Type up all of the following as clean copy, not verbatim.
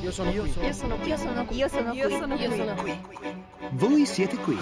Io sono qui. Io sono qui. Io sono qui. Io sono qui. Io sono qui. Io sono qui. Voi siete qui.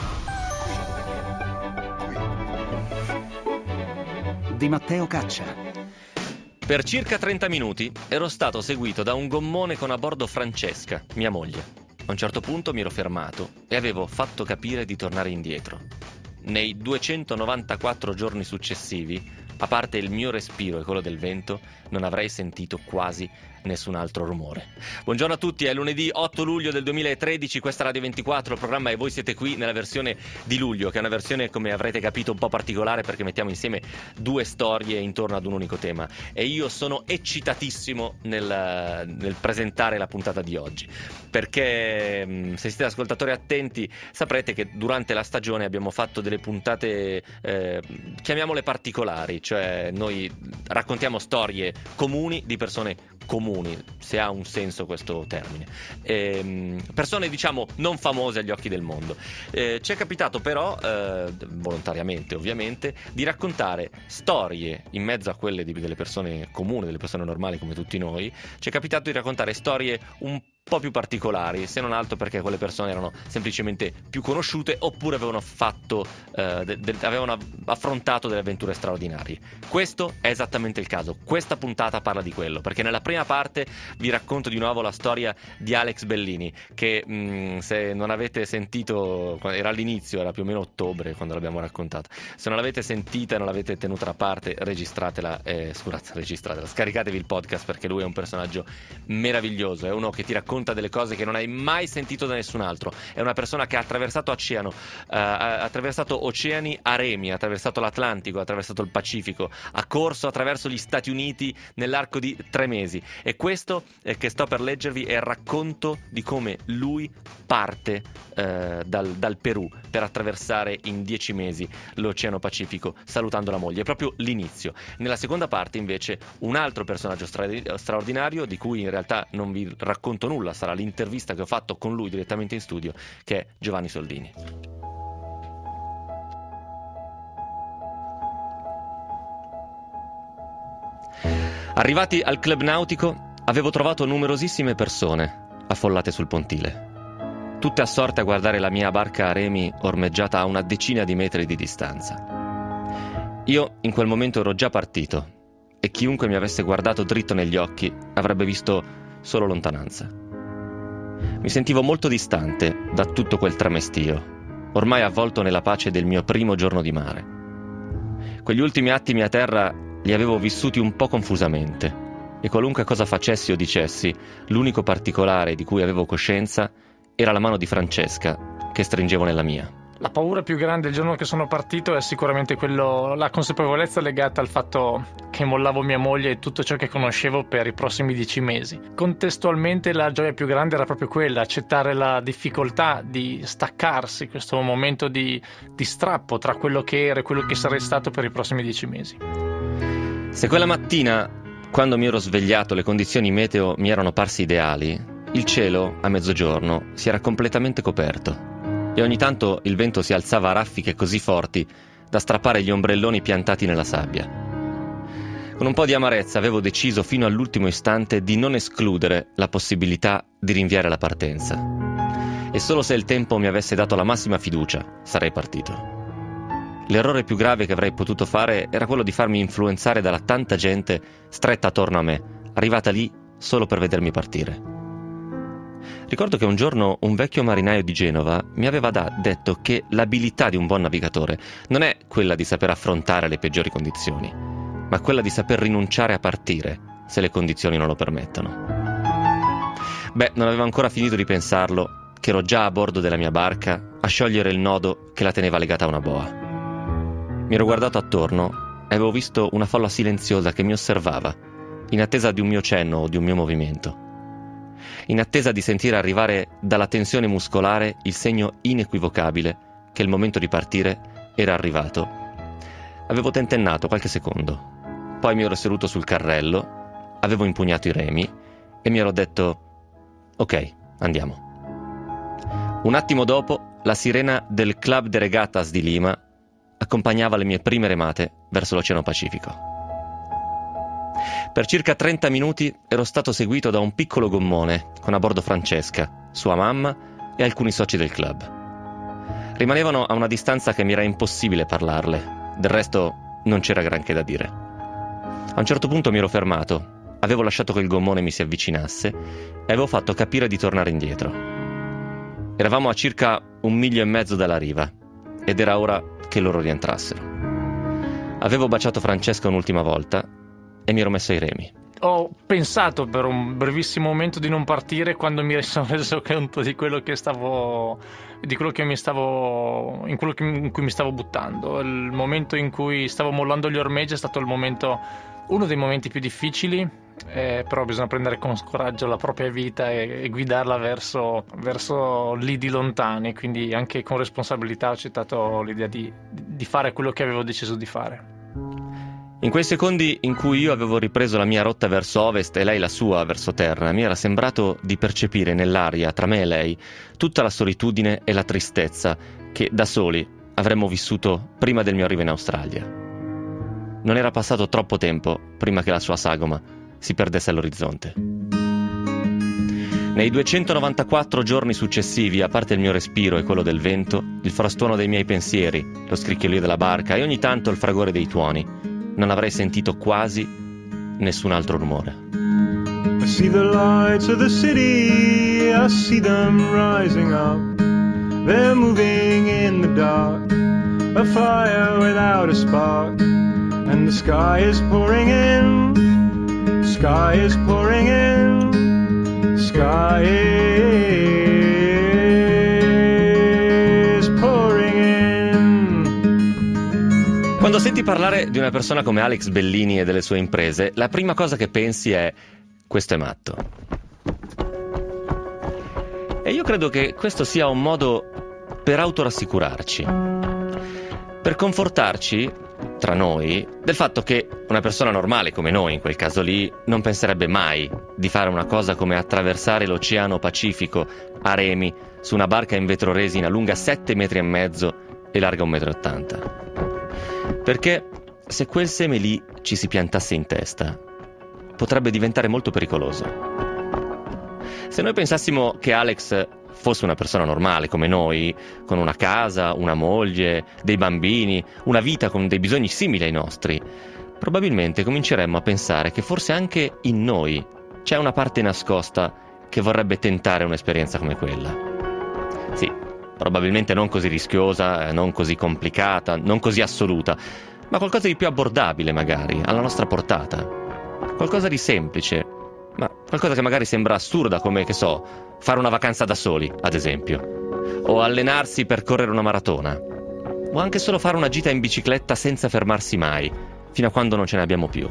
Di Matteo Caccia. Per circa 30 minuti ero stato seguito da un gommone con a bordo Francesca, mia moglie. A un certo punto mi ero fermato e avevo fatto capire di tornare indietro. Nei 294 giorni successivi, a parte il mio respiro e quello del vento, non avrei sentito quasi nessun altro rumore. Buongiorno a tutti, è lunedì 8 luglio del 2013, questa è Radio 24, il programma E Voi Siete Qui nella versione di luglio, che è una versione, come avrete capito, un po' particolare perché mettiamo insieme due storie intorno ad un unico tema. E io sono eccitatissimo nel presentare la puntata di oggi, perché se siete ascoltatori attenti saprete che durante la stagione abbiamo fatto delle puntate, chiamiamole particolari, cioè noi raccontiamo storie comuni di persone comuni, se ha un senso questo termine, persone diciamo non famose agli occhi del mondo. Ci è capitato però, volontariamente ovviamente, di raccontare storie in mezzo a quelle delle persone comuni, delle persone normali come tutti noi. Ci è capitato di raccontare storie un po' più particolari, se non altro perché quelle persone erano semplicemente più conosciute oppure avevano affrontato delle avventure straordinarie. Questo è esattamente il caso. Questa puntata parla di quello, perché nella prima parte vi racconto di nuovo la storia di Alex Bellini, che se non avete sentito, era all'inizio, era più o meno ottobre quando l'abbiamo raccontata. Se non l'avete sentita e non l'avete tenuta da parte, registratela, scaricatevi il podcast, perché lui è un personaggio meraviglioso, è uno che ti racconta delle cose che non hai mai sentito da nessun altro. È una persona che ha attraversato oceani a remi, ha attraversato l'Atlantico, ha attraversato il Pacifico, ha corso attraverso gli Stati Uniti nell'arco di 3 mesi. E questo che sto per leggervi è il racconto di come lui parte dal Perù per attraversare in 10 mesi l'Oceano Pacifico salutando la moglie. È proprio l'inizio. Nella seconda parte invece un altro personaggio straordinario, di cui in realtà non vi racconto nulla, sarà l'intervista che ho fatto con lui direttamente in studio, che è Giovanni Soldini. Arrivati al club nautico avevo trovato numerosissime persone affollate sul pontile, tutte assorte a guardare la mia barca a remi ormeggiata a una decina di metri di distanza. Io in quel momento ero già partito e chiunque mi avesse guardato dritto negli occhi avrebbe visto solo lontananza. Mi sentivo molto distante da tutto quel tramestio, ormai avvolto nella pace del mio primo giorno di mare. Quegli ultimi attimi a terra li avevo vissuti un po' confusamente e qualunque cosa facessi o dicessi, l'unico particolare di cui avevo coscienza era la mano di Francesca che stringevo nella mia. La paura più grande il giorno che sono partito è sicuramente la consapevolezza legata al fatto che mollavo mia moglie e tutto ciò che conoscevo per i prossimi 10 mesi. Contestualmente la gioia più grande era proprio quella, accettare la difficoltà di staccarsi, questo momento di strappo tra quello che era e quello che sarei stato per i prossimi 10 mesi. Se quella mattina, quando mi ero svegliato, le condizioni meteo mi erano parse ideali, il cielo a mezzogiorno si era completamente coperto e ogni tanto il vento si alzava a raffiche così forti da strappare gli ombrelloni piantati nella sabbia. Con un po' di amarezza avevo deciso fino all'ultimo istante di non escludere la possibilità di rinviare la partenza. E solo se il tempo mi avesse dato la massima fiducia sarei partito. L'errore più grave che avrei potuto fare era quello di farmi influenzare dalla tanta gente stretta attorno a me, arrivata lì solo per vedermi partire. Ricordo che un giorno un vecchio marinaio di Genova mi aveva detto che l'abilità di un buon navigatore non è quella di saper affrontare le peggiori condizioni, ma quella di saper rinunciare a partire se le condizioni non lo permettono. Non avevo ancora finito di pensarlo che ero già a bordo della mia barca a sciogliere il nodo che la teneva legata a una boa. Mi ero guardato attorno e avevo visto una folla silenziosa che mi osservava, in attesa di un mio cenno o di un mio movimento, in attesa di sentire arrivare dalla tensione muscolare il segno inequivocabile che il momento di partire era arrivato. Avevo tentennato qualche secondo, poi mi ero seduto sul carrello, avevo impugnato i remi e mi ero detto: ok, andiamo. Un attimo dopo la sirena del Club de Regatas di Lima accompagnava le mie prime remate verso l'Oceano Pacifico. Per circa 30 minuti ero stato seguito da un piccolo gommone con a bordo Francesca, sua mamma e alcuni soci del club. Rimanevano a una distanza che mi era impossibile parlarle, del resto non c'era granché da dire. A un certo punto mi ero fermato, avevo lasciato che il gommone mi si avvicinasse e avevo fatto capire di tornare indietro. Eravamo a circa 1,5 miglia dalla riva ed era ora che loro rientrassero. Avevo baciato Francesca un'ultima volta e mi ero messo ai remi. Ho pensato per un brevissimo momento di non partire quando mi sono reso conto di quello che in cui mi stavo buttando. Il momento in cui stavo mollando gli ormeggi è stato uno dei momenti più difficili, però bisogna prendere con coraggio la propria vita e guidarla verso lidi lontani, quindi anche con responsabilità ho accettato l'idea di fare quello che avevo deciso di fare. In quei secondi in cui io avevo ripreso la mia rotta verso ovest e lei la sua verso terra, mi era sembrato di percepire nell'aria tra me e lei tutta la solitudine e la tristezza che da soli avremmo vissuto prima del mio arrivo in Australia. Non era passato troppo tempo prima che la sua sagoma si perdesse all'orizzonte. Nei 294 giorni successivi, a parte il mio respiro e quello del vento, il frastuono dei miei pensieri, lo scricchiolio della barca e ogni tanto il fragore dei tuoni, non avrei sentito quasi nessun altro rumore. I see the lights of the city, I see them rising up. They're moving in the dark, a fire without a spark. And the sky is pouring in, sky is pouring in, sky is pouring in. Quando senti parlare di una persona come Alex Bellini e delle sue imprese, la prima cosa che pensi è: questo è matto. E io credo che questo sia un modo per autorassicurarci, per confortarci tra noi del fatto che una persona normale come noi, in quel caso lì, non penserebbe mai di fare una cosa come attraversare l'Oceano Pacifico a remi su una barca in vetro resina lunga 7,5 metri e larga 1,80 m. Perché se quel seme lì ci si piantasse in testa, potrebbe diventare molto pericoloso. Se noi pensassimo che Alex fosse una persona normale come noi, con una casa, una moglie, dei bambini, una vita con dei bisogni simili ai nostri, probabilmente cominceremmo a pensare che forse anche in noi c'è una parte nascosta che vorrebbe tentare un'esperienza come quella. Sì, probabilmente non così rischiosa, non così complicata, non così assoluta, ma qualcosa di più abbordabile magari, alla nostra portata. Qualcosa di semplice, ma qualcosa che magari sembra assurda, come, che so, fare una vacanza da soli, ad esempio, o allenarsi per correre una maratona, o anche solo fare una gita in bicicletta senza fermarsi mai, fino a quando non ce ne abbiamo più.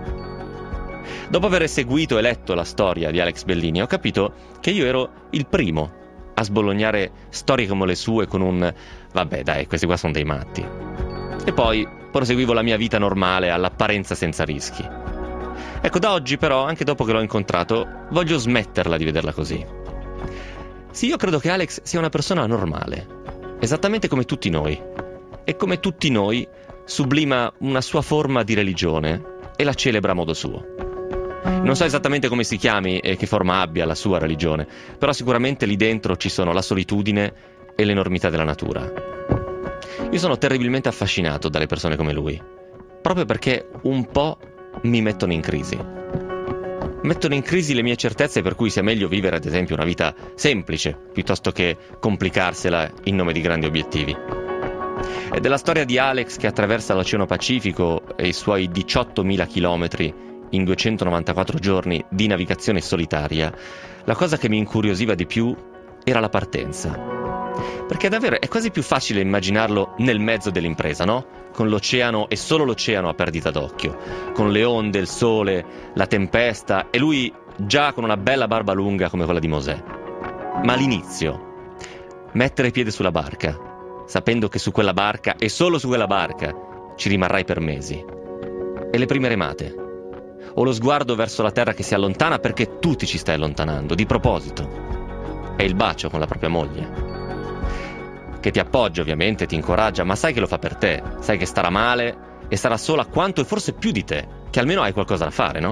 Dopo aver seguito e letto la storia di Alex Bellini, ho capito che io ero il primo a sbolognare storie come le sue con un «vabbè dai, questi qua sono dei matti». E poi proseguivo la mia vita normale, all'apparenza senza rischi. Ecco, da oggi però, anche dopo che l'ho incontrato, voglio smetterla di vederla così. Sì, io credo che Alex sia una persona normale, esattamente come tutti noi. E come tutti noi sublima una sua forma di religione e la celebra a modo suo. Non so esattamente come si chiami e che forma abbia la sua religione, però sicuramente lì dentro ci sono la solitudine e l'enormità della natura. Io sono terribilmente affascinato dalle persone come lui, proprio perché un po' mi mettono in crisi. Mettono in crisi le mie certezze per cui sia meglio vivere, ad esempio, una vita semplice, piuttosto che complicarsela in nome di grandi obiettivi. E della storia di Alex che attraversa l'Oceano Pacifico e i suoi 18.000 chilometri in 294 giorni di navigazione solitaria, la cosa che mi incuriosiva di più era la partenza. Perché davvero è quasi più facile immaginarlo nel mezzo dell'impresa, no? Con l'oceano e solo l'oceano a perdita d'occhio, con le onde, il sole, la tempesta e lui già con una bella barba lunga come quella di Mosè. Ma all'inizio, mettere piede sulla barca, sapendo che su quella barca e solo su quella barca ci rimarrai per mesi. E le prime remate, o lo sguardo verso la terra che si allontana perché tu ti ci stai allontanando, di proposito, e il bacio con la propria moglie, che ti appoggia ovviamente, ti incoraggia, ma sai che lo fa per te, sai che starà male e sarà sola quanto e forse più di te, che almeno hai qualcosa da fare, no?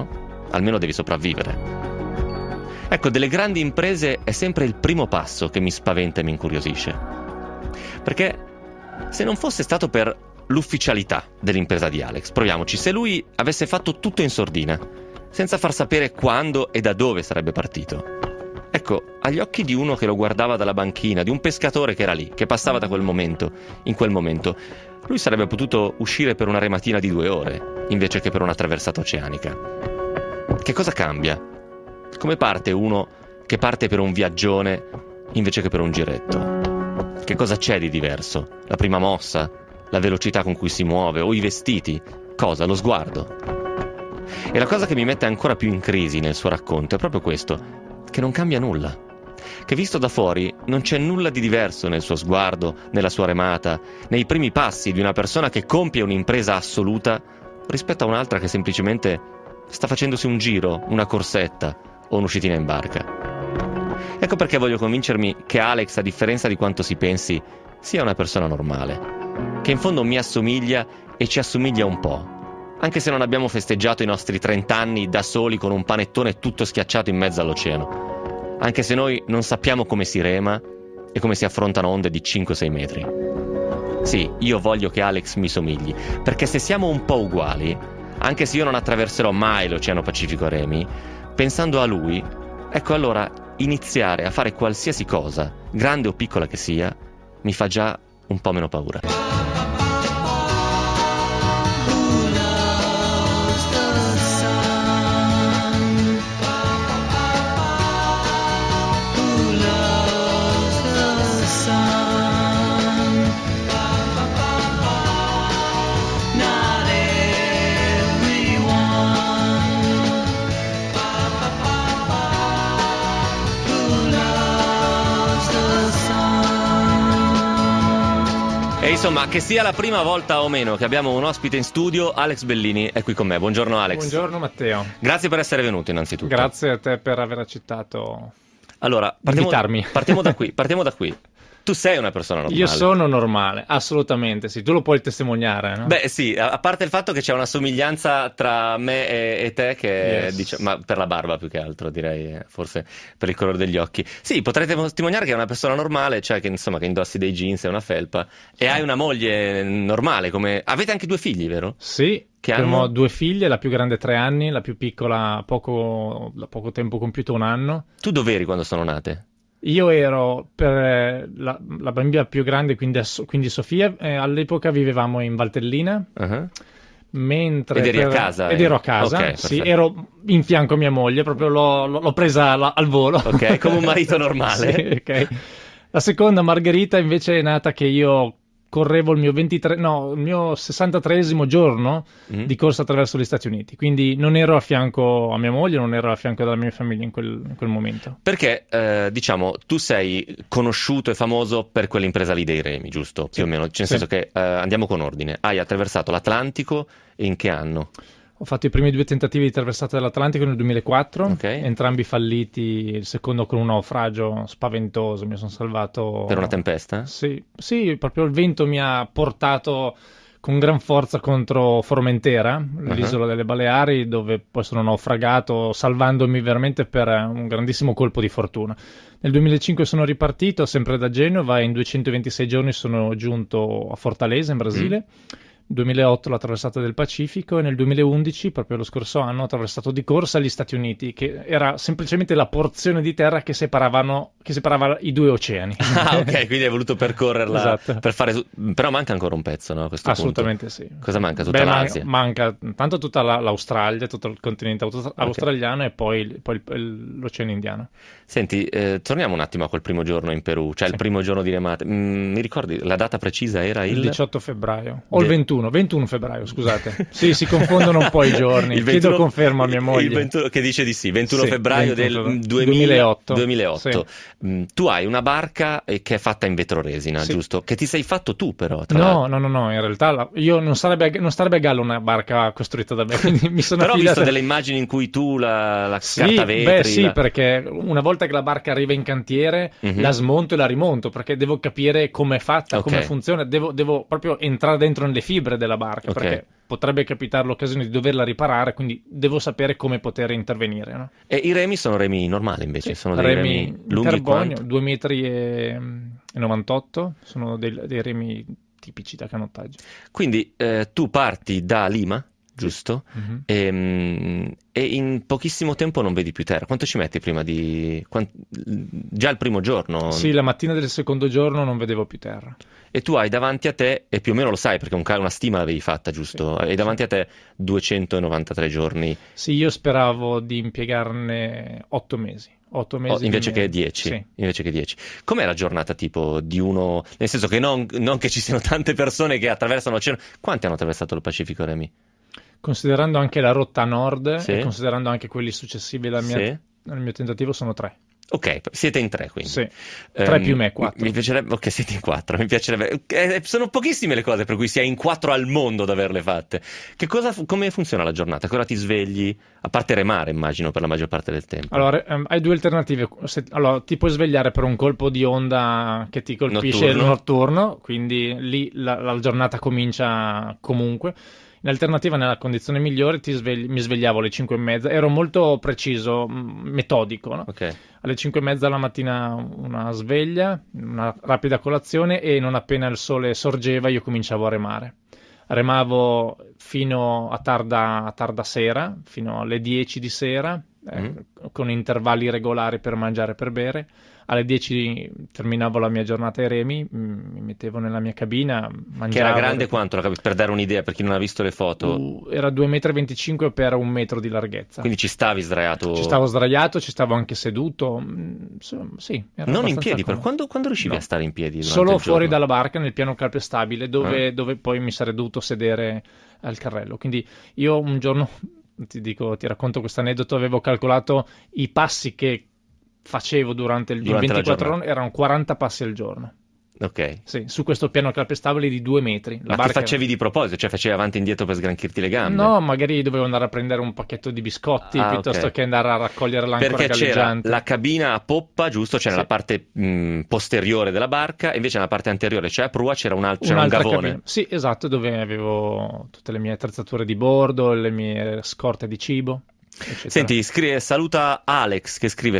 almeno devi sopravvivere. Ecco, delle grandi imprese è sempre il primo passo che mi spaventa e mi incuriosisce. Perché se non fosse stato per l'ufficialità dell'impresa di Alex, proviamoci, se lui avesse fatto tutto in sordina, senza far sapere quando e da dove sarebbe partito, ecco, agli occhi di uno che lo guardava dalla banchina, di un pescatore che era lì, che passava da quel momento, in quel momento, lui sarebbe potuto uscire per una rematina di 2 ore, invece che per una traversata oceanica. Che cosa cambia? Come parte uno che parte per un viaggione invece che per un giretto? Che cosa c'è di diverso? La prima mossa? La velocità con cui si muove? O i vestiti? Cosa? Lo sguardo? E la cosa che mi mette ancora più in crisi nel suo racconto è proprio questo, che non cambia nulla. Che visto da fuori non c'è nulla di diverso nel suo sguardo, nella sua remata, nei primi passi di una persona che compie un'impresa assoluta rispetto a un'altra che semplicemente sta facendosi un giro, una corsetta o un'uscitina in barca. Ecco perché voglio convincermi che Alex, a differenza di quanto si pensi, sia una persona normale, che in fondo mi assomiglia e ci assomiglia un po', anche se non abbiamo festeggiato i nostri 30 anni da soli con un panettone tutto schiacciato in mezzo all'oceano, anche se noi non sappiamo come si rema e come si affrontano onde di 5-6 metri. Sì, io voglio che Alex mi somigli, perché se siamo un po' uguali, anche se io non attraverserò mai l'Oceano Pacifico a remi, pensando a lui, ecco allora iniziare a fare qualsiasi cosa, grande o piccola che sia, mi fa già un po' meno paura. Insomma, che sia la prima volta o meno che abbiamo un ospite in studio, Alex Bellini è qui con me. Buongiorno Alex. Buongiorno Matteo. Grazie per essere venuto innanzitutto. Grazie a te per aver accettato allora, invitarmi. Partiamo da qui. Tu sei una persona normale. Io sono normale, assolutamente sì. Tu lo puoi testimoniare, no? Beh sì, a parte il fatto che c'è una somiglianza tra me e te che Yes. ma per la barba più che altro, direi, forse per il colore degli occhi. Sì, potrei testimoniare che è una persona normale, cioè che insomma che indossi dei jeans e una felpa e hai una moglie normale, come avete anche 2 figli, vero? Sì. Che Abbiamo hanno 2 figlie, la più grande 3 anni, la più piccola da poco tempo compiuto 1 anno. Tu dov'eri quando sono nate? Io ero per la bambina più grande, quindi Sofia, all'epoca vivevamo in Valtellina, Uh-huh. mentre Ed eri a casa? Ed ero a casa, Ok, sì, perfetto. ero in fianco a mia moglie, proprio l'ho presa al volo. Ok, come un marito normale. Sì, ok. La seconda, Margherita, invece è nata che io correvo il mio 63esimo giorno di corsa attraverso gli Stati Uniti, quindi non ero a fianco a mia moglie, non ero a fianco della mia famiglia in quel momento. Perché, diciamo, tu sei conosciuto e famoso per quell'impresa lì dei remi, giusto? Più o meno, nel senso che andiamo con ordine. Hai attraversato l'Atlantico e in che anno? Ho fatto i primi 2 tentativi di traversata dell'Atlantico nel 2004, Ok. entrambi falliti, il secondo con un naufragio spaventoso, mi sono salvato... Per una tempesta? Sì, proprio il vento mi ha portato con gran forza contro Formentera, l'isola delle Baleari, dove poi sono naufragato, salvandomi veramente per un grandissimo colpo di fortuna. Nel 2005 sono ripartito, sempre da Genova, e in 226 giorni sono giunto a Fortaleza, in Brasile. 2008 la traversata del Pacifico e nel 2011, proprio lo scorso anno, ho attraversato di corsa gli Stati Uniti, che era semplicemente la porzione di terra che separava i 2 oceani. Ah, ok, quindi hai voluto percorrerla. Esatto. Per fare però manca ancora un pezzo, no? A questo Assolutamente punto. sì. Cosa manca? Tutta l'Asia? Manca tanto tutta l'Australia, tutto il continente australiano e poi l'Oceano Indiano. Senti, torniamo un attimo a quel primo giorno in Perù, cioè il primo giorno di remate. Mi ricordi, la data precisa era il 18 febbraio, o il 21 febbraio, scusate. Sì, si confondono un po' i giorni. Il 21, chiedo conferma a mia moglie. Il 21, che dice di sì, 21 Sì, febbraio 21 del 2008. 2008. Sì. Tu hai una barca che è fatta in vetroresina, Sì. giusto? Che ti sei fatto tu però. No, in realtà io non starebbe a gallo una barca costruita da me, quindi mi sono però ho affidato... visto delle immagini in cui tu la Sì, carta vetri... beh sì, perché una volta che la barca arriva in cantiere la smonto e la rimonto, perché devo capire come è fatta, Ok. come funziona, devo proprio entrare dentro nelle fibre della barca, Ok. perché potrebbe capitare l'occasione di doverla riparare, quindi devo sapere come poter intervenire, no? E i remi sono remi normali invece? Sono dei remi lunghi carbonio, quanto? 2,98 m, sono dei remi tipici da canottaggio. Quindi tu parti da Lima, giusto? Mm-hmm. E in pochissimo tempo non vedi più terra. Quanto ci metti prima già il primo giorno? Sì, la mattina del secondo giorno non vedevo più terra. E tu hai davanti a te, e più o meno lo sai perché una stima l'avevi fatta, giusto? Sì, hai davanti a te 293 giorni. Sì, io speravo di impiegarne 8 mesi. 8 mesi invece che 10. Sì. Invece che 10. Com'è la giornata tipo di uno, nel senso che non che ci siano tante persone che attraversano l'oceano. Quanti hanno attraversato il Pacifico, Remi? Considerando anche la rotta nord, Sì. e considerando anche quelli successivi al mio tentativo, sono 3. Ok, siete in 3 quindi. Sì, 3 più me, 4. Mi piacerebbe, ok, siete in 4, mi piacerebbe. Sono pochissime le cose per cui si è in 4 al mondo ad averle fatte. Come funziona la giornata? Che ora ti svegli? A parte remare, immagino, per la maggior parte del tempo. Allora, hai due alternative. Allora, ti puoi svegliare per un colpo di onda che ti colpisce il notturno, quindi lì la giornata comincia comunque. In alternativa, nella condizione migliore, mi svegliavo alle 5:30. Ero molto preciso, metodico, no? Ok. Alle 5:30 la mattina una sveglia, una rapida colazione, e non appena il sole sorgeva io cominciavo a remare. Remavo fino a tarda sera, fino alle 10 di sera, con intervalli regolari per mangiare e per bere. Alle 10 terminavo la mia giornata ai remi, mi mettevo nella mia cabina, mangiavo. Che era grande quanto, per dare un'idea, per chi non ha visto le foto? Era 2,25 m per 1 metro di larghezza. Quindi ci stavi sdraiato? Ci stavo sdraiato, ci stavo anche seduto. Sì, non in piedi, quando riuscivi a stare in piedi? Solo fuori dalla barca, nel piano calpestabile, dove poi mi sarei dovuto sedere al carrello. Quindi io un giorno, ti racconto questo aneddoto, avevo calcolato i passi che facevo durante 24 ore, erano 40 passi al giorno. Ok. Sì, su questo piano calpestabile di 2 metri. Ma che facevi di proposito? Cioè facevi avanti e indietro per sgranchirti le gambe? No, magari dovevo andare a prendere un pacchetto di biscotti piuttosto che andare a raccogliere l'ancora galleggiante. Perché c'era la cabina a poppa, giusto? Cioè nella parte posteriore della barca, e invece nella parte anteriore, cioè a prua, c'era un gavone. Cabina. Sì, esatto, dove avevo tutte le mie attrezzature di bordo, le mie scorte di cibo. Eccetera. Senti, saluta Alex che scrive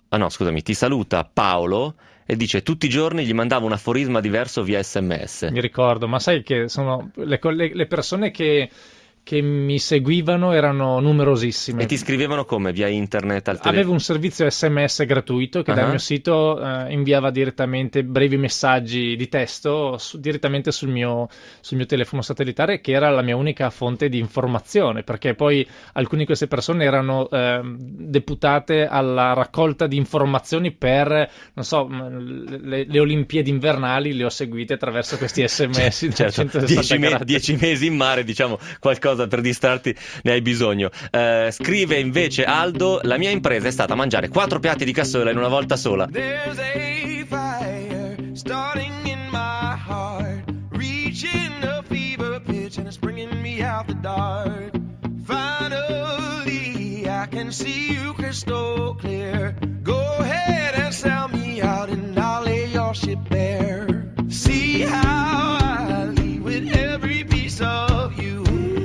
ti saluta Paolo e dice: tutti i giorni gli mandavo un aforisma diverso via SMS. Mi ricordo, ma sai che sono le persone che mi seguivano erano numerosissime. E ti scrivevano come? Via internet? Avevo un servizio SMS gratuito che dal mio sito inviava direttamente brevi messaggi di testo direttamente sul mio telefono satellitare, che era la mia unica fonte di informazione, perché poi alcune di queste persone erano deputate alla raccolta di informazioni per, non so, le Olimpiadi invernali. Le ho seguite attraverso questi SMS. Certo, 10 mesi in mare, diciamo, qualcosa per distrarti ne hai bisogno. Scrive invece Aldo: la mia impresa è stata mangiare 4 piatti di cassola in una volta sola. There's a fire starting in my heart, reaching a fever pitch and it's bringing me out the dark. Finally I can see you crystal clear. Go ahead and sell me out and I'll lay your ship bare. See how I leave with every piece of you.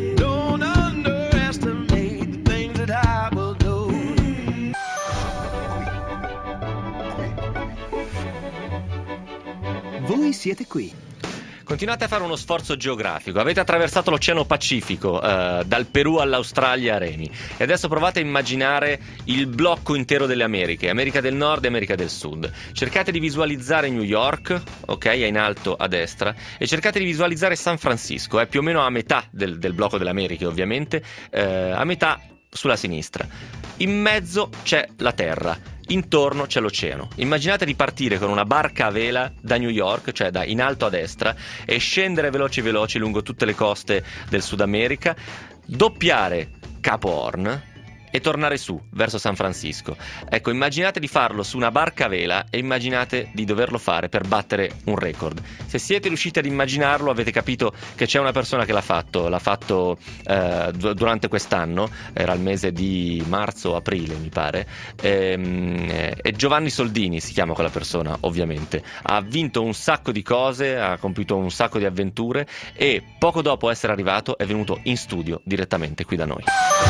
Voi siete qui. Continuate a fare uno sforzo geografico. Avete attraversato l'Oceano Pacifico, dal Perù all'Australia a remi, e adesso provate a immaginare il blocco intero delle Americhe, America del Nord e America del Sud. Cercate di visualizzare New York, ok, è in alto a destra, e cercate di visualizzare San Francisco, è più o meno a metà del blocco delle Americhe, ovviamente, a metà sulla sinistra. In mezzo c'è la terra. Intorno c'è l'oceano. Immaginate di partire con una barca a vela da New York, cioè da in alto a destra, e scendere veloci lungo tutte le coste del Sud America, doppiare Capo Horn e tornare su verso San Francisco. Ecco, immaginate di farlo su una barca a vela e immaginate di doverlo fare per battere un record. Se siete riusciti ad immaginarlo, avete capito che c'è una persona che l'ha fatto durante quest'anno, era il mese di marzo-aprile mi pare, e Giovanni Soldini si chiama quella persona, ovviamente. Ha vinto un sacco di cose, ha compiuto un sacco di avventure e poco dopo essere arrivato è venuto in studio direttamente qui da noi.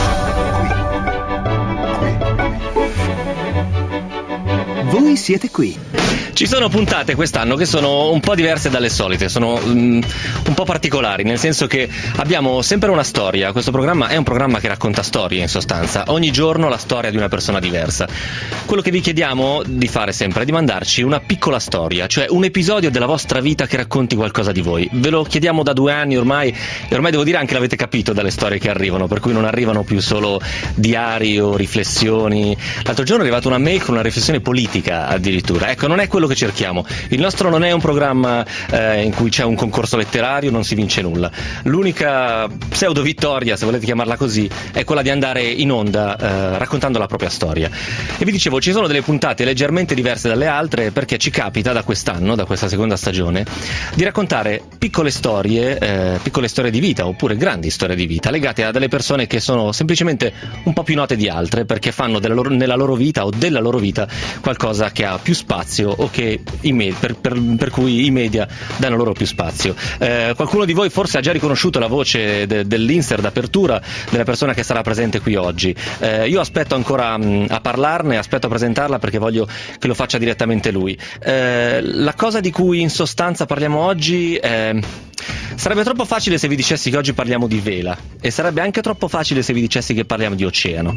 Voi siete qui. Ci sono puntate quest'anno che sono un po' diverse dalle solite, sono un po' particolari, nel senso che abbiamo sempre una storia. Questo programma è un programma che racconta storie, in sostanza, ogni giorno la storia di una persona diversa. Quello che vi chiediamo di fare sempre è di mandarci una piccola storia, cioè un episodio della vostra vita che racconti qualcosa di voi. Ve lo chiediamo da 2 anni ormai, e ormai devo dire anche l'avete capito dalle storie che arrivano, per cui non arrivano più solo diari o riflessioni. L'altro giorno è arrivata una mail con una riflessione politica addirittura. Ecco, non è quello che cerchiamo. Il nostro non è un programma in cui c'è un concorso letterario, non si vince nulla. L'unica pseudo vittoria, se volete chiamarla così, è quella di andare in onda raccontando la propria storia. E vi dicevo, ci sono delle puntate leggermente diverse dalle altre perché ci capita da quest'anno, da questa seconda stagione, di raccontare piccole storie di vita oppure grandi storie di vita legate a delle persone che sono semplicemente un po' più note di altre perché fanno nella loro vita o della loro vita qualcosa che ha più spazio o che per cui i media danno loro più spazio. Qualcuno di voi forse ha già riconosciuto la voce dell'insert d'apertura della persona che sarà presente qui oggi. Io aspetto ancora a parlarne, aspetto a presentarla perché voglio che lo faccia direttamente lui. La cosa di cui in sostanza parliamo oggi sarebbe troppo facile se vi dicessi che oggi parliamo di vela, e sarebbe anche troppo facile se vi dicessi che parliamo di oceano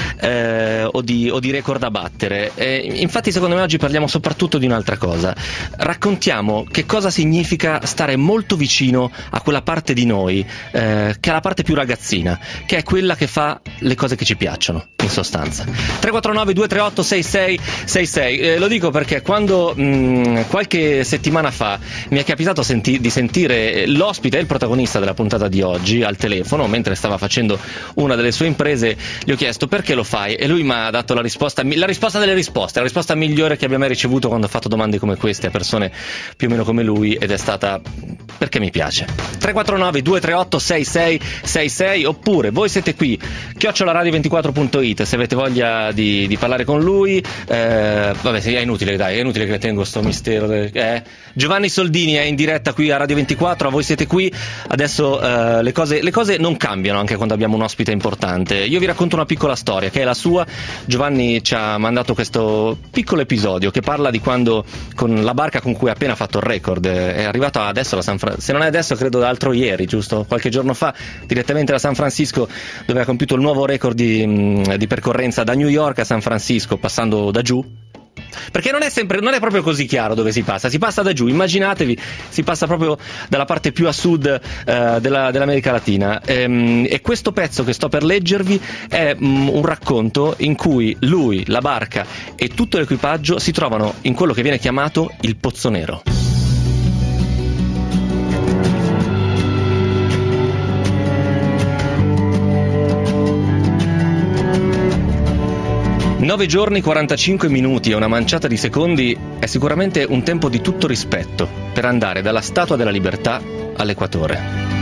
o di record da battere. Infatti secondo me oggi parliamo soprattutto di un'altra cosa. Raccontiamo che cosa significa stare molto vicino a quella parte di noi che è la parte più ragazzina, che è quella che fa le cose che ci piacciono, in sostanza. 349 238 6666. Lo dico perché quando qualche settimana fa mi è capitato di sentire l'ospite e il protagonista della puntata di oggi al telefono mentre stava facendo una delle sue imprese, gli ho chiesto perché lo fai e lui mi ha dato la risposta delle risposte, la risposta migliore che abbia mai ricevuto quando ho fatto domande come queste a persone più o meno come lui, ed è stata perché mi piace. 349 238 6666 oppure voi siete qui @radio24.it se avete voglia di parlare con lui. Vabbè, è inutile che tengo sto mistero. Giovanni Soldini è in diretta qui a Radio 24, a voi siete qui. Adesso le cose non cambiano anche quando abbiamo un ospite importante. Io vi racconto una piccola storia che è la sua. Giovanni ci ha mandato questo piccolo episodio che parla di quando con la barca con cui ha appena fatto il record è arrivato adesso se non è adesso credo l'altro ieri, giusto? Qualche giorno fa, direttamente da San Francisco, dove ha compiuto il nuovo record di percorrenza da New York a San Francisco passando da giù. Perché non è proprio così chiaro dove si passa da giù, immaginatevi, si passa proprio dalla parte più a sud dell'America Latina, e questo pezzo che sto per leggervi è un racconto in cui lui, la barca e tutto l'equipaggio si trovano in quello che viene chiamato il Pozzo Nero. Nove giorni, 45 minuti e una manciata di secondi è sicuramente un tempo di tutto rispetto per andare dalla Statua della Libertà all'equatore.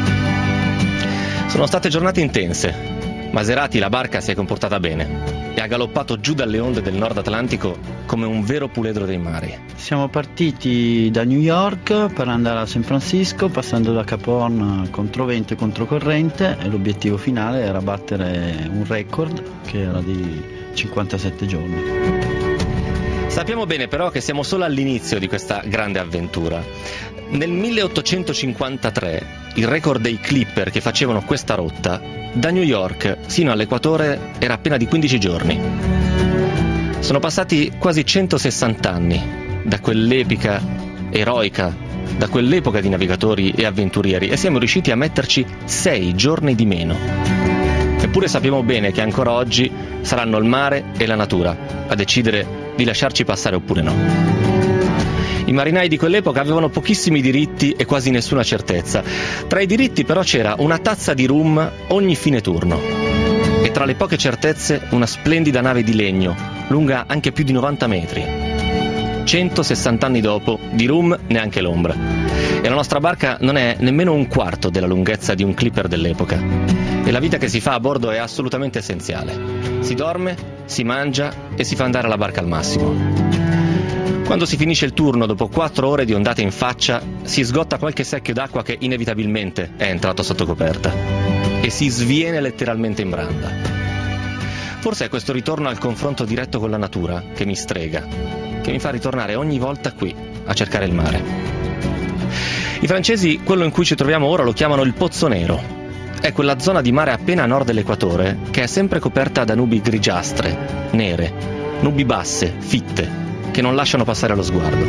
Sono state giornate intense. Maserati, la barca, si è comportata bene e ha galoppato giù dalle onde del Nord Atlantico come un vero puledro dei mari. Siamo partiti da New York per andare a San Francisco, passando da Cape Horn contro vento e controcorrente, e l'obiettivo finale era battere un record che era di 57 giorni. Sappiamo bene però che siamo solo all'inizio di questa grande avventura. Nel 1853 il record dei Clipper che facevano questa rotta da New York sino all'equatore era appena di 15 giorni. Sono passati quasi 160 anni da quell'epica, eroica, da quell'epoca di navigatori e avventurieri, e siamo riusciti a metterci 6 giorni di meno. Eppure sappiamo bene che ancora oggi saranno il mare e la natura a decidere di lasciarci passare oppure no. I marinai di quell'epoca avevano pochissimi diritti e quasi nessuna certezza. Tra i diritti però c'era una tazza di rum ogni fine turno. E tra le poche certezze una splendida nave di legno, lunga anche più di 90 metri. 160 anni dopo, di rum neanche l'ombra. E la nostra barca non è nemmeno un quarto della lunghezza di un clipper dell'epoca. E la vita che si fa a bordo è assolutamente essenziale. Si dorme, si mangia e si fa andare la barca al massimo. Quando si finisce il turno, dopo 4 ore di ondate in faccia, si sgotta qualche secchio d'acqua che inevitabilmente è entrato sotto coperta e si sviene letteralmente in branda. Forse è questo ritorno al confronto diretto con la natura che mi strega, che mi fa ritornare ogni volta qui a cercare il mare. I francesi quello in cui ci troviamo ora lo chiamano il Pozzo Nero. È quella zona di mare appena a nord dell'equatore che è sempre coperta da nubi grigiastre, nere, nubi basse, fitte, che non lasciano passare lo sguardo.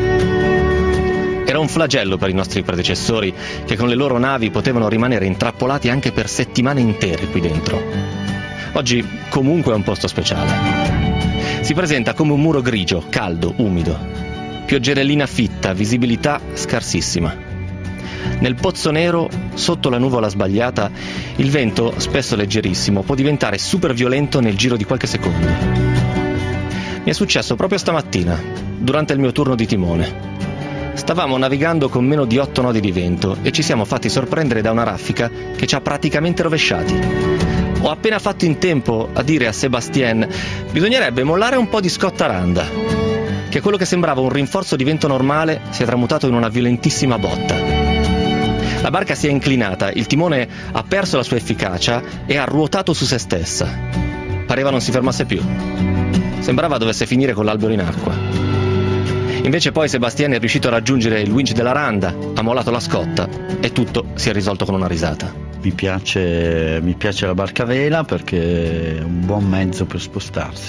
Era un flagello per i nostri predecessori che con le loro navi potevano rimanere intrappolati anche per settimane intere qui dentro. Oggi comunque è un posto speciale. Si presenta come un muro grigio, caldo, umido. Pioggerellina fitta, visibilità scarsissima. Nel Pozzo Nero, sotto la nuvola sbagliata, il vento, spesso leggerissimo, può diventare super violento nel giro di qualche secondo. Mi è successo proprio stamattina, durante il mio turno di timone. Stavamo navigando con meno di 8 nodi di vento e ci siamo fatti sorprendere da una raffica che ci ha praticamente rovesciati. Ho appena fatto in tempo a dire a Sébastien: bisognerebbe mollare un po' di scotta randa, che quello che sembrava un rinforzo di vento normale si è tramutato in una violentissima botta. La barca si è inclinata, il timone ha perso la sua efficacia e ha ruotato su se stessa. Pareva non si fermasse più. Sembrava dovesse finire con l'albero in acqua. Invece poi Sébastien è riuscito a raggiungere il winch della randa, ha mollato la scotta e tutto si è risolto con una risata. Mi piace la barca a vela perché è un buon mezzo per spostarsi.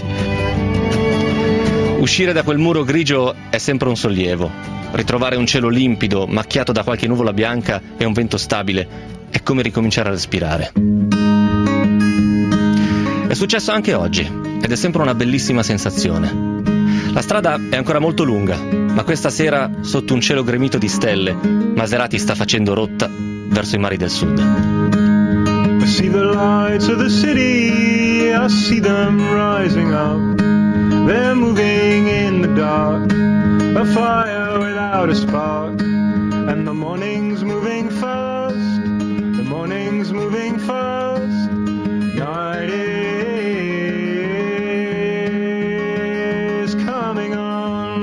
Uscire da quel muro grigio è sempre un sollievo. Ritrovare un cielo limpido, macchiato da qualche nuvola bianca e un vento stabile è come ricominciare a respirare. È successo anche oggi. Ed è sempre una bellissima sensazione. La strada è ancora molto lunga, ma questa sera, sotto un cielo gremito di stelle, Maserati sta facendo rotta verso i mari del sud. I see the lights of the city, I see them rising up. They're moving in the dark, a fire without a spark. And the morning's moving fast, the morning's moving fast. Night is coming on.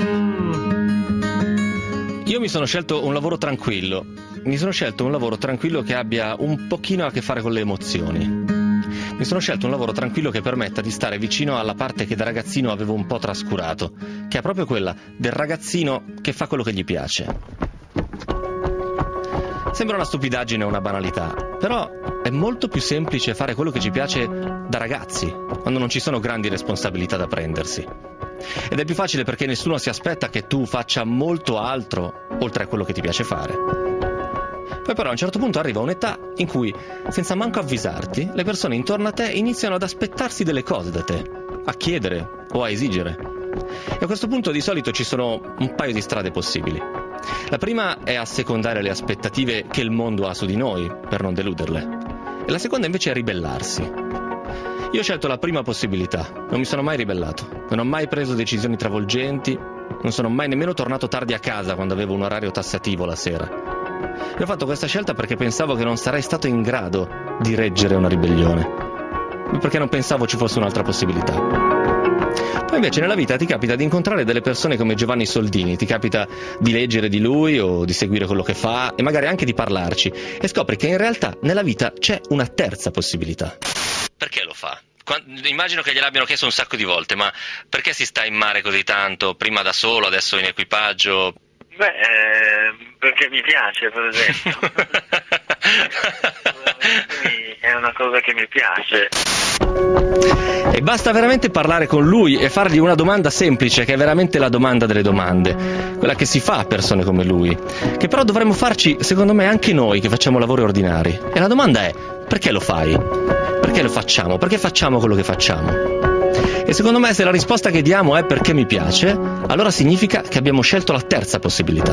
Io mi sono scelto un lavoro tranquillo. Mi sono scelto un lavoro tranquillo che abbia un pochino a che fare con le emozioni. Mi sono scelto un lavoro tranquillo che permetta di stare vicino alla parte che da ragazzino avevo un po' trascurato, che è proprio quella del ragazzino che fa quello che gli piace. Sembra una stupidaggine o una banalità, però è molto più semplice fare quello che ci piace da ragazzi, quando non ci sono grandi responsabilità da prendersi. Ed è più facile perché nessuno si aspetta che tu faccia molto altro oltre a quello che ti piace fare. Poi però a un certo punto arriva un'età in cui, senza manco avvisarti, le persone intorno a te iniziano ad aspettarsi delle cose da te, a chiedere o a esigere. E a questo punto di solito ci sono un paio di strade possibili. La prima è assecondare le aspettative che il mondo ha su di noi, per non deluderle. E la seconda invece è ribellarsi. Io ho scelto la prima possibilità, non mi sono mai ribellato, non ho mai preso decisioni travolgenti, non sono mai nemmeno tornato tardi a casa quando avevo un orario tassativo la sera. E ho fatto questa scelta perché pensavo che non sarei stato in grado di reggere una ribellione, perché non pensavo ci fosse un'altra possibilità. Poi invece nella vita ti capita di incontrare delle persone come Giovanni Soldini, ti capita di leggere di lui o di seguire quello che fa e magari anche di parlarci e scopri che in realtà nella vita c'è una terza possibilità. Perché lo fa? Immagino che gliel'abbiano chiesto un sacco di volte, ma perché si sta in mare così tanto, prima da solo, adesso in equipaggio? Perché mi piace, per esempio. È una cosa che mi piace. E basta veramente parlare con lui e fargli una domanda semplice, che è veramente la domanda delle domande, quella che si fa a persone come lui, che però dovremmo farci, secondo me, anche noi che facciamo lavori ordinari. E la domanda è: perché lo fai? Perché lo facciamo? Perché facciamo quello che facciamo? E secondo me, se la risposta che diamo è perché mi piace, allora significa che abbiamo scelto la terza possibilità.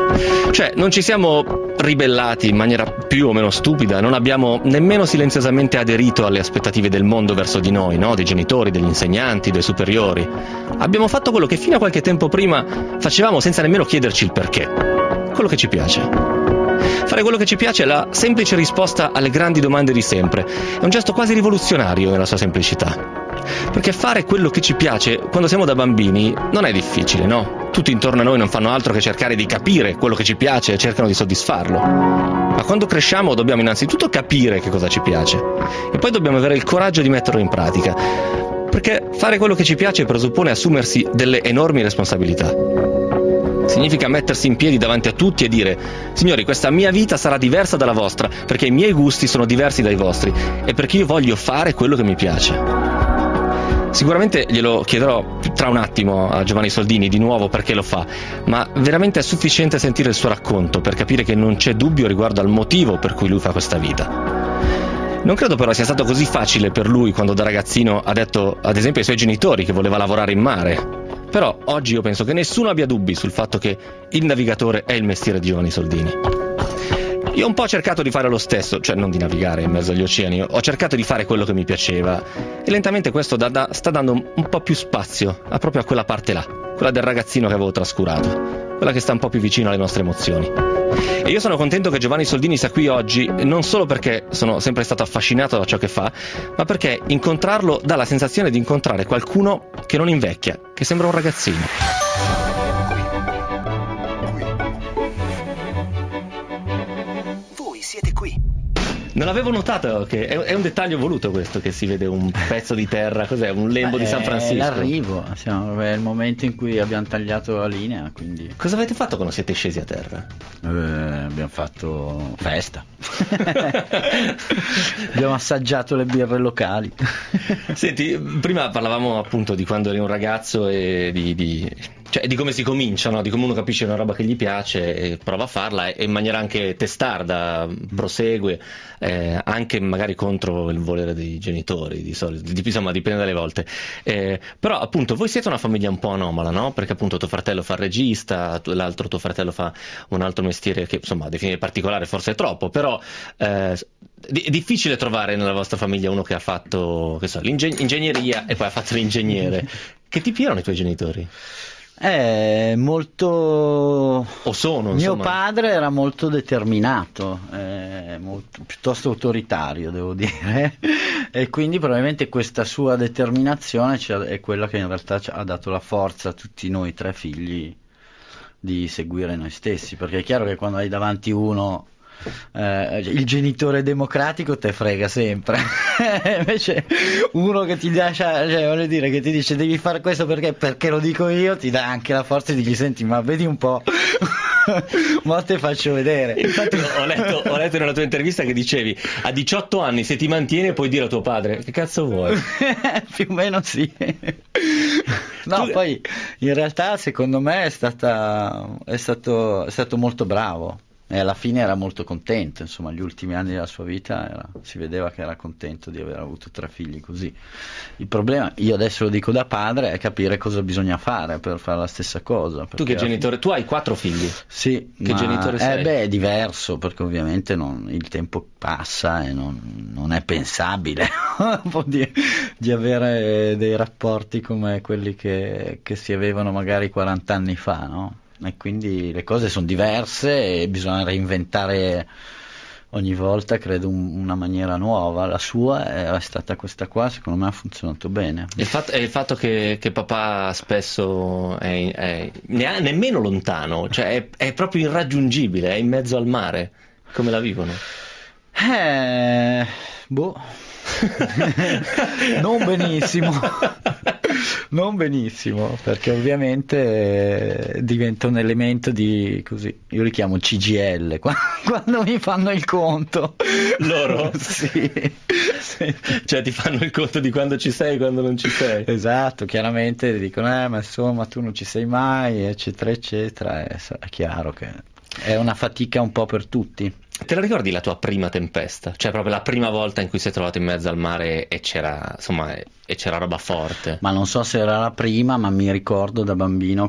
Cioè, non ci siamo ribellati in maniera più o meno stupida, non abbiamo nemmeno silenziosamente aderito alle aspettative del mondo verso di noi, no? Dei genitori, degli insegnanti, dei superiori. Abbiamo fatto quello che fino a qualche tempo prima facevamo senza nemmeno chiederci il perché. Quello che ci piace. Fare quello che ci piace è la semplice risposta alle grandi domande di sempre. È un gesto quasi rivoluzionario nella sua semplicità. Perché fare quello che ci piace quando siamo da bambini non è difficile, no? Tutti intorno a noi non fanno altro che cercare di capire quello che ci piace e cercano di soddisfarlo. Ma quando cresciamo dobbiamo innanzitutto capire che cosa ci piace e poi dobbiamo avere il coraggio di metterlo in pratica. Perché fare quello che ci piace presuppone assumersi delle enormi responsabilità. Significa mettersi in piedi davanti a tutti e dire: signori, questa mia vita sarà diversa dalla vostra perché i miei gusti sono diversi dai vostri e perché io voglio fare quello che mi piace. Sicuramente glielo chiederò tra un attimo a Giovanni Soldini di nuovo perché lo fa, ma veramente è sufficiente sentire il suo racconto per capire che non c'è dubbio riguardo al motivo per cui lui fa questa vita. Non credo però sia stato così facile per lui quando da ragazzino ha detto ad esempio ai suoi genitori che voleva lavorare in mare. Però oggi io penso che nessuno abbia dubbi sul fatto che il navigatore è il mestiere di Giovanni Soldini. Io ho un po' cercato di fare lo stesso, cioè non di navigare in mezzo agli oceani, ho cercato di fare quello che mi piaceva e lentamente questo sta dando un po' più spazio proprio a quella parte là, quella del ragazzino che avevo trascurato, quella che sta un po' più vicino alle nostre emozioni. E io sono contento che Giovanni Soldini sia qui oggi, non solo perché sono sempre stato affascinato da ciò che fa, ma perché incontrarlo dà la sensazione di incontrare qualcuno che non invecchia, che sembra un ragazzino. Siete qui. Non avevo notato che è un dettaglio voluto questo, che si vede un pezzo di terra, cos'è? Un lembo di San Francisco. È l'arrivo, è il momento in cui abbiamo tagliato la linea, quindi... Cosa avete fatto quando siete scesi a terra? Abbiamo fatto festa. Abbiamo assaggiato le birre locali. Senti, prima parlavamo appunto di quando eri un ragazzo e cioè di come si comincia, no? Di come uno capisce una roba che gli piace e prova a farla e in maniera anche testarda prosegue, anche magari contro il volere dei genitori di solito, insomma dipende dalle volte, però appunto voi siete una famiglia un po' anomala, no? Perché appunto tuo fratello fa il regista, l'altro tuo fratello fa un altro mestiere che insomma definire particolare forse è troppo, però è difficile trovare nella vostra famiglia uno che ha fatto, che so, l'ingegneria e poi ha fatto l'ingegnere. Che tipi erano i tuoi genitori? Molto... O sono, insomma. Mio padre era molto determinato, piuttosto autoritario, devo dire, e quindi probabilmente questa sua determinazione è quella che in realtà ha dato la forza a tutti noi tre figli di seguire noi stessi, perché è chiaro che quando hai davanti uno il genitore democratico te frega sempre. Invece uno che ti lascia, cioè, voglio dire, che ti dice devi fare questo perché lo dico io, ti dà anche la forza di dirgli senti, ma vedi un po'. Ma te faccio vedere. Infatti ho letto nella tua intervista che dicevi a 18 anni se ti mantieni puoi dire a tuo padre che cazzo vuoi. Più o meno sì. No, poi in realtà secondo me è stato molto bravo. E alla fine era molto contento, insomma, gli ultimi anni della sua vita si vedeva che era contento di aver avuto tre figli così. Il problema, io adesso lo dico da padre, è capire cosa bisogna fare per fare la stessa cosa. Tu che genitore? Tu hai 4 figli? Sì. Che genitore sei? È diverso, perché ovviamente il tempo passa e non è pensabile di avere dei rapporti come quelli che si avevano magari 40 anni fa, no? E quindi le cose sono diverse e bisogna reinventare ogni volta, credo, una maniera nuova. La sua è stata questa qua, secondo me ha funzionato bene. Il fatto che papà spesso ne ha nemmeno lontano, cioè è proprio irraggiungibile, è in mezzo al mare. Come la vivono? Non benissimo, perché ovviamente diventa un elemento di, così, io li chiamo CGL quando mi fanno il conto. Loro? Sì. Cioè ti fanno il conto di quando ci sei e quando non ci sei. Esatto, chiaramente dicono ma insomma tu non ci sei mai, eccetera eccetera, è chiaro che è una fatica un po' per tutti. Te la ricordi la tua prima tempesta? Cioè proprio la prima volta in cui sei trovato in mezzo al mare e c'era, insomma, e c'era roba forte? Ma non so se era la prima, ma mi ricordo da bambino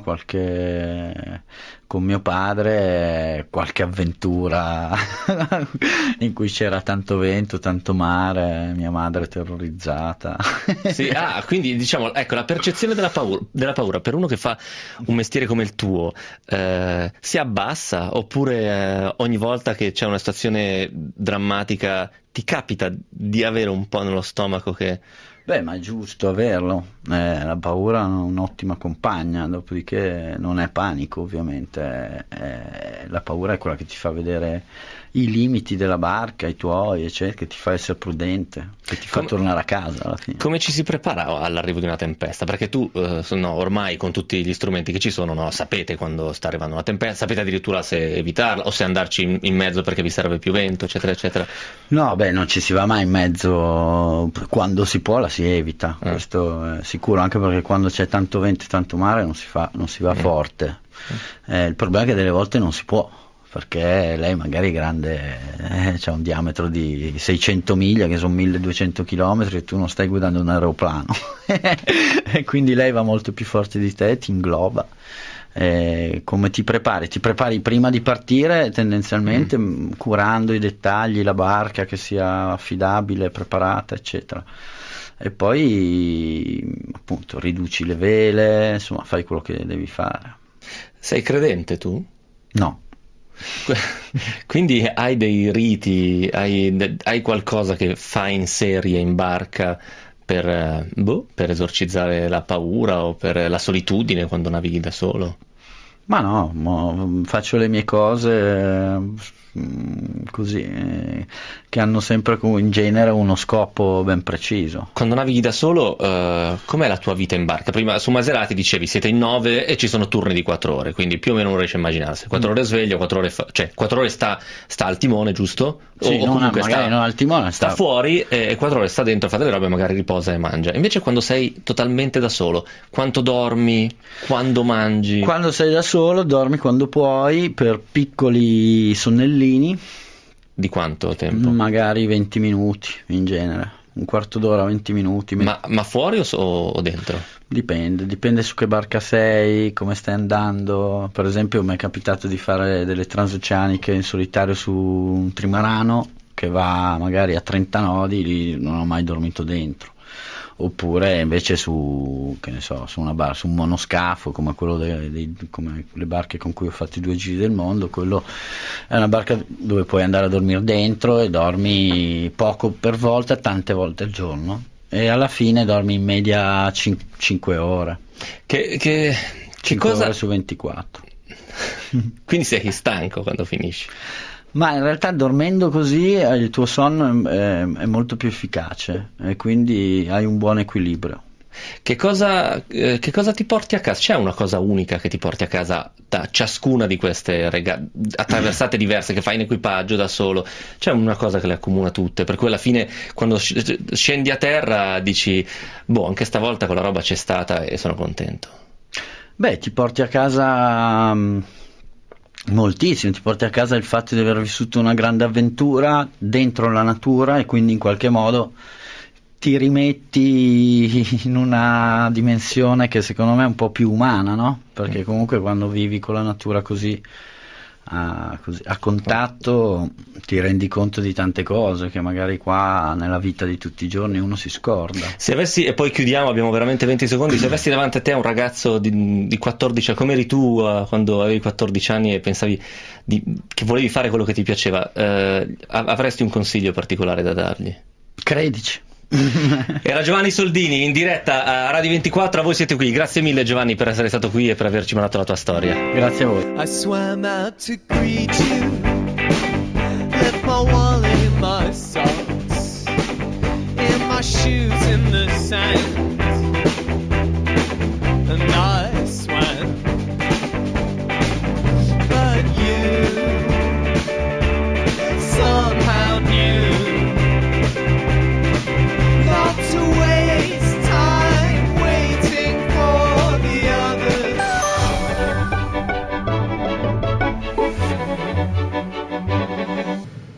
con mio padre qualche avventura in cui c'era tanto vento, tanto mare, mia madre terrorizzata. Sì, quindi diciamo, ecco, la percezione della paura per uno che fa un mestiere come il tuo si abbassa, oppure ogni volta che c'è una situazione drammatica ti capita di avere un po' nello stomaco che... Beh, ma è giusto averlo, la paura è un'ottima compagna, dopodiché non è panico ovviamente, la paura è quella che ti fa vedere i limiti della barca, i tuoi, eccetera, che ti fa essere prudente, che ti fa tornare a casa alla fine. Come ci si prepara all'arrivo di una tempesta? Perché tu ormai con tutti gli strumenti che ci sono, no, sapete quando sta arrivando una tempesta, sapete addirittura se evitarla o se andarci in mezzo perché vi serve più vento, eccetera, eccetera. No, beh, non ci si va mai in mezzo, quando si può la si evita, questo è sicuro, anche perché quando c'è tanto vento e tanto mare non si va forte. Il problema è che delle volte non si può, perché lei magari è grande, c'ha un diametro di 600 miglia, che sono 1200 km, e tu non stai guidando un aeroplano e quindi lei va molto più forte di te, ti ingloba. Come ti prepari? Ti prepari prima di partire tendenzialmente curando i dettagli, la barca che sia affidabile, preparata, eccetera, e poi appunto riduci le vele, insomma fai quello che devi fare. Sei credente tu? No. Quindi hai dei riti, hai qualcosa che fai in serie in barca per esorcizzare la paura o per la solitudine quando navighi da solo? Ma no, faccio le mie cose così, che hanno sempre in genere uno scopo ben preciso. Quando navighi da solo, com'è la tua vita in barca? Prima su Maserati dicevi siete in 9 e ci sono turni di 4 ore, quindi più o meno non riesci a immaginarsi. 4 ore sveglio, 4 ore cioè 4 ore sta al timone, giusto? Sì, o comunque non al timone, sta fuori e 4 ore sta dentro, fa delle robe, magari riposa e mangia. Invece quando sei totalmente da solo, quanto dormi? Quando mangi? Quando sei da solo dormi quando puoi, per piccoli sonnellini. Di quanto tempo? Magari 20 minuti in genere, un quarto d'ora, 20 minuti. Ma fuori o dentro? Dipende su che barca sei, come stai andando. Per esempio mi è capitato di fare delle transoceaniche in solitario su un trimarano che va magari a 30 nodi, lì non ho mai dormito dentro. Oppure invece su un monoscafo come quello come le barche con cui ho fatto i 2 giri del mondo, quello è una barca dove puoi andare a dormire dentro e dormi poco per volta, tante volte al giorno, e alla fine dormi in media 5 ore. Che 5 ore su 24. Quindi sei stanco quando finisci? Ma in realtà dormendo così il tuo sonno è molto più efficace e quindi hai un buon equilibrio. Che cosa ti porti a casa? C'è una cosa unica che ti porti a casa da ciascuna di queste attraversate diverse che fai in equipaggio da solo? C'è una cosa che le accomuna tutte, per cui alla fine quando scendi a terra dici anche stavolta quella roba c'è stata e sono contento? Beh, ti porti a casa moltissimo, ti porti a casa il fatto di aver vissuto una grande avventura dentro la natura e quindi in qualche modo ti rimetti in una dimensione che secondo me è un po' più umana, no? Perché comunque quando vivi con la natura così a contatto ti rendi conto di tante cose che magari qua nella vita di tutti i giorni uno si scorda. Se avessi, e poi chiudiamo, abbiamo veramente 20 secondi, se avessi davanti a te un ragazzo di 14 anni, come eri tu quando avevi 14 anni e pensavi che volevi fare quello che ti piaceva, avresti un consiglio particolare da dargli? Credici. Era Giovanni Soldini in diretta a Radio 24, a Voi Siete Qui. Grazie mille Giovanni per essere stato qui e per averci mandato la tua storia. Grazie a voi. I swam out to greet you, left my wallet in my socks, and my shoes in the sand.